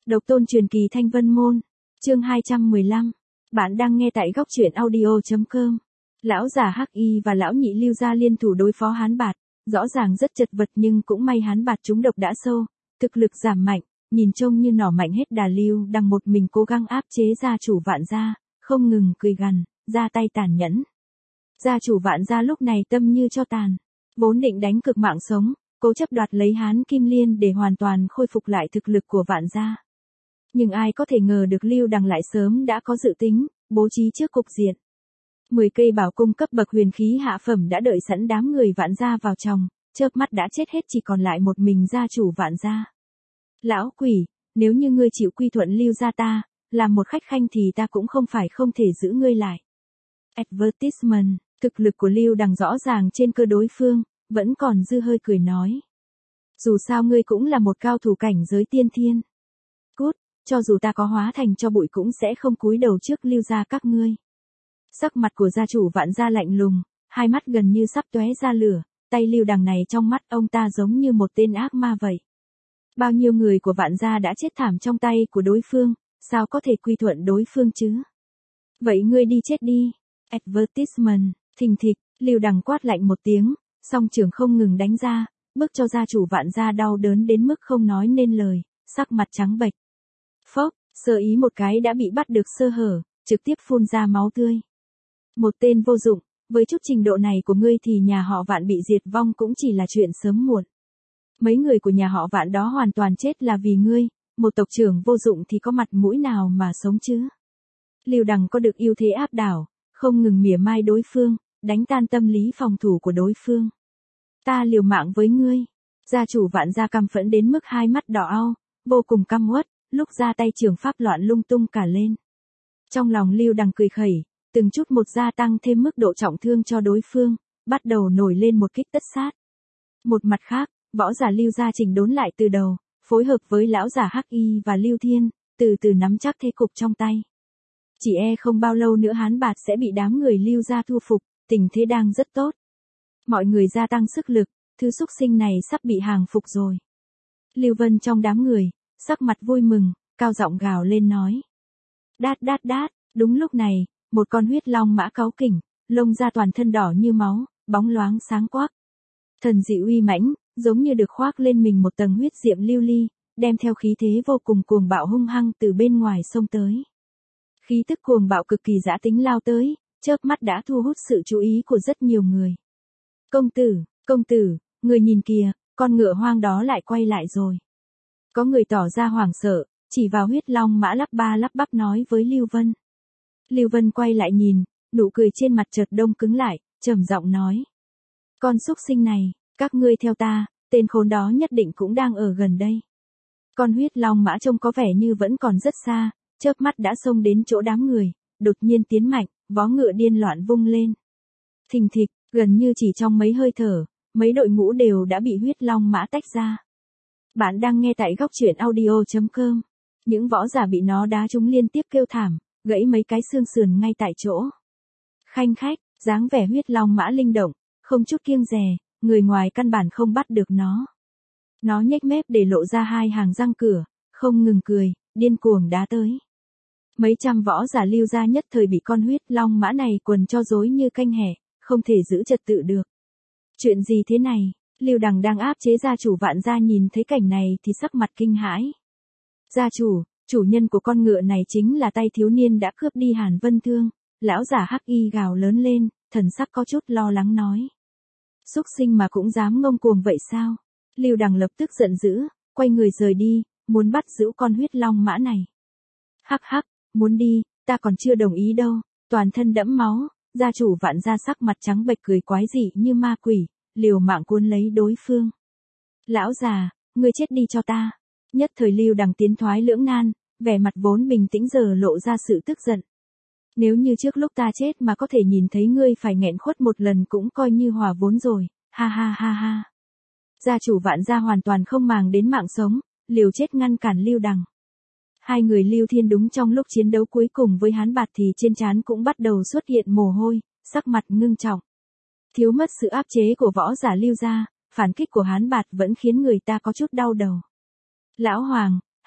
Độc tôn truyền kỳ Thanh Vân Môn. Chương 215. Bạn đang nghe tại góc truyện audio.com. Lão già Hắc Y và lão nhị Lưu gia liên thủ đối phó Hán Bạt, rõ ràng rất chật vật nhưng cũng may Hán Bạt trúng độc đã sâu, thực lực giảm mạnh, nhìn trông như nỏ mạnh hết đà. Lưu Đằng một mình cố gắng áp chế gia chủ Vạn gia, không ngừng cười gằn, ra tay tàn nhẫn. Gia chủ Vạn gia lúc này tâm như tro tàn, vốn định đánh cực mạng sống, cố chấp đoạt lấy Hán Kim Liên để hoàn toàn khôi phục lại thực lực của Vạn gia. Nhưng ai có thể ngờ được Lưu Đằng lại sớm đã có dự tính, bố trí trước cục diện. 10 cây bảo cung cấp bậc huyền khí hạ phẩm đã đợi sẵn đám người Vạn gia vào trong, chớp mắt đã chết hết, chỉ còn lại một mình gia chủ Vạn gia. Lão quỷ, nếu như ngươi chịu quy thuận Lưu gia ta, làm một khách khanh thì ta cũng không phải không thể giữ ngươi lại. Advertisement, thực lực của Lưu Đằng rõ ràng trên cơ đối phương, vẫn còn dư hơi cười nói. Dù sao ngươi cũng là một cao thủ cảnh giới tiên thiên. Cút, cho dù ta có hóa thành cho bụi cũng sẽ không cúi đầu trước Lưu gia các ngươi. Sắc mặt của gia chủ Vạn gia lạnh lùng, hai mắt gần như sắp tóe ra lửa, tay Lưu Đằng này trong mắt ông ta giống như một tên ác ma vậy. Bao nhiêu người của Vạn gia đã chết thảm trong tay của đối phương, sao có thể quy thuận đối phương chứ? Vậy ngươi đi chết đi. Advertisement, thình thịch, Lưu Đằng quát lạnh một tiếng, song trường không ngừng đánh ra, bức cho gia chủ Vạn gia đau đớn đến mức không nói nên lời, sắc mặt trắng bệch. Phốc, sơ ý một cái đã bị bắt được sơ hở, trực tiếp phun ra máu tươi. Một tên vô dụng, với chút trình độ này của ngươi thì nhà họ Vạn bị diệt vong cũng chỉ là chuyện sớm muộn. Mấy người của nhà họ Vạn đó hoàn toàn chết là vì ngươi, một tộc trưởng vô dụng thì có mặt mũi nào mà sống chứ? Lưu Đằng có được ưu thế áp đảo, không ngừng mỉa mai đối phương, đánh tan tâm lý phòng thủ của đối phương. Ta liều mạng với ngươi. Gia chủ Vạn gia căm phẫn đến mức hai mắt đỏ au, vô cùng căm uất, lúc ra tay trường pháp loạn lung tung cả lên. Trong lòng Lưu Đằng cười khẩy, từng chút một gia tăng thêm mức độ trọng thương cho đối phương, bắt đầu nổi lên một kích tất sát. Một mặt khác, võ giả Lưu gia chỉnh đốn lại từ đầu, phối hợp với lão giả Hắc Y và Lưu Thiên, từ từ nắm chắc thế cục trong tay. Chỉ không bao lâu nữa Hán Bạt sẽ bị đám người Lưu gia thu phục, tình thế đang rất tốt. Mọi người gia tăng sức lực, thứ xúc sinh này sắp bị hàng phục rồi. Lưu Vân trong đám người, sắc mặt vui mừng, cao giọng gào lên nói. Đát đát đát, đúng lúc này, một con huyết long mã cáu kỉnh, lông da toàn thân đỏ như máu, bóng loáng sáng quắc. Thần dị uy mãnh, giống như được khoác lên mình một tầng huyết diệm lưu ly, đem theo khí thế vô cùng cuồng bạo hung hăng từ bên ngoài xông tới. Khí tức cuồng bạo cực kỳ dã tính lao tới, chớp mắt đã thu hút sự chú ý của rất nhiều người. Công tử, người nhìn kìa, con ngựa hoang đó lại quay lại rồi. Có người tỏ ra hoảng sợ, chỉ vào huyết long mã lắp ba lắp bắp nói với Lưu Vân. Lưu Vân quay lại nhìn, nụ cười trên mặt chợt đông cứng lại, trầm giọng nói. Con xúc sinh này, các ngươi theo ta, tên khốn đó nhất định cũng đang ở gần đây. Con huyết long mã trông có vẻ như vẫn còn rất xa, chớp mắt đã xông đến chỗ đám người, đột nhiên tiến mạnh, vó ngựa điên loạn vung lên. Thình thịch, gần như chỉ trong mấy hơi thở, mấy đội ngũ đều đã bị huyết long mã tách ra. Bạn đang nghe tại góc truyện audio.com. Những võ giả bị nó đá trúng liên tiếp kêu thảm, gãy mấy cái xương sườn ngay tại chỗ. Khanh khách, dáng vẻ huyết long mã linh động, không chút kiêng dè, người ngoài căn bản không bắt được nó. Nó nhếch mép để lộ ra hai hàng răng cửa, không ngừng cười, điên cuồng đá tới. Mấy trăm võ giả Lưu gia nhất thời bị con huyết long mã này quần cho rối như canh hẻ, không thể giữ trật tự được. Chuyện gì thế này? Lưu Đằng đang áp chế gia chủ Vạn gia nhìn thấy cảnh này thì sắc mặt kinh hãi. Gia chủ nhân của con ngựa này chính là tay thiếu niên đã cướp đi Hàn Vân Thương. Lão giả Hắc Y gào lớn lên, thần sắc có chút lo lắng nói. Xúc sinh mà cũng dám ngông cuồng vậy sao? Lưu Đằng lập tức giận dữ, quay người rời đi, muốn bắt giữ con huyết long mã này. Hắc hắc, muốn đi, ta còn chưa đồng ý đâu. Toàn thân đẫm máu, gia chủ Vạn gia sắc mặt trắng bệch cười quái dị như ma quỷ, liều mạng cuốn lấy đối phương. Lão già, ngươi chết đi cho ta. Nhất thời Lưu Đằng tiến thoái lưỡng nan, vẻ mặt vốn bình tĩnh giờ lộ ra sự tức giận. Nếu như trước lúc ta chết mà có thể nhìn thấy ngươi phải nghẹn khuất một lần cũng coi như hòa vốn rồi, ha ha ha ha. Gia chủ Vạn gia hoàn toàn không màng đến mạng sống, liều chết ngăn cản Lưu Đằng. Hai người Lưu Thiên đúng trong lúc chiến đấu cuối cùng với Hán Bạt thì trên trán cũng bắt đầu xuất hiện mồ hôi, sắc mặt ngưng trọng. Thiếu mất sự áp chế của võ giả Lưu gia, phản kích của Hán Bạt vẫn khiến người ta có chút đau đầu. Lão Hoàng,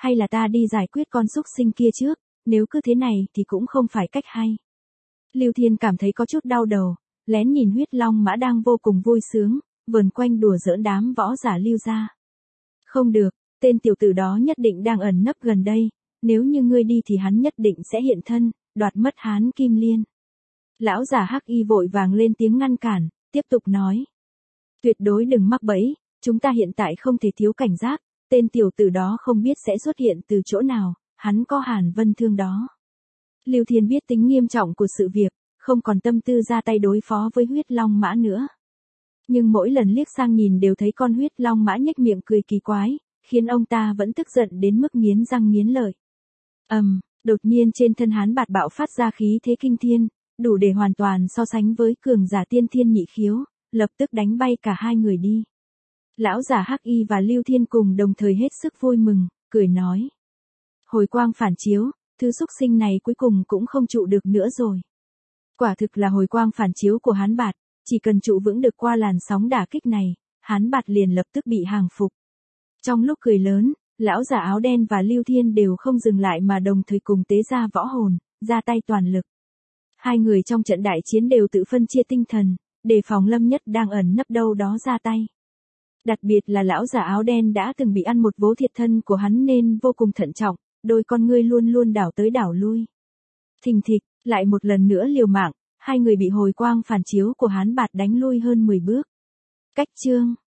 hay là ta đi giải quyết con súc sinh kia trước, nếu cứ thế này thì cũng không phải cách hay. Lưu Thiên cảm thấy có chút đau đầu, lén nhìn Huyết Long Mã đang vô cùng vui sướng, vờn quanh đùa giỡn đám võ giả Lưu gia. Không được, tên tiểu tử đó nhất định đang ẩn nấp gần đây, nếu như ngươi đi thì hắn nhất định sẽ hiện thân, đoạt mất Hán Kim Liên. Lão giả Hắc Y vội vàng lên tiếng ngăn cản, tiếp tục nói. Tuyệt đối đừng mắc bẫy, chúng ta hiện tại không thể thiếu cảnh giác, tên tiểu tử đó không biết sẽ xuất hiện từ chỗ nào, hắn có Hàn Vân Thương đó. Lưu Thiên biết tính nghiêm trọng của sự việc, không còn tâm tư ra tay đối phó với Huyết Long Mã nữa. Nhưng mỗi lần liếc sang nhìn đều thấy con Huyết Long Mã nhếch miệng cười kỳ quái, khiến ông ta vẫn tức giận đến mức nghiến răng nghiến lợi. Đột nhiên trên thân Hán Bạt bạo phát ra khí thế kinh thiên, đủ để hoàn toàn so sánh với cường giả tiên thiên nhị khiếu, lập tức đánh bay cả hai người đi. Lão giả Hắc Y và Lưu Thiên cùng đồng thời hết sức vui mừng, cười nói. Hồi quang phản chiếu, thứ xúc sinh này cuối cùng cũng không trụ được nữa rồi. Quả thực là hồi quang phản chiếu của Hán Bạt, chỉ cần trụ vững được qua làn sóng đả kích này, Hán Bạt liền lập tức bị hàng phục. Trong lúc cười lớn, lão giả áo đen và Lưu Thiên đều không dừng lại mà đồng thời cùng tế ra võ hồn, ra tay toàn lực. Hai người trong trận đại chiến đều tự phân chia tinh thần, đề phòng Lâm Nhất đang ẩn nấp đâu đó ra tay. Đặc biệt là lão giả áo đen đã từng bị ăn một vố thiệt thân của hắn nên vô cùng thận trọng, đôi con ngươi luôn luôn đảo tới đảo lui. Thình thịch, lại một lần nữa liều mạng, hai người bị hồi quang phản chiếu của Hán Bạt đánh lui hơn 10 bước. Cách chương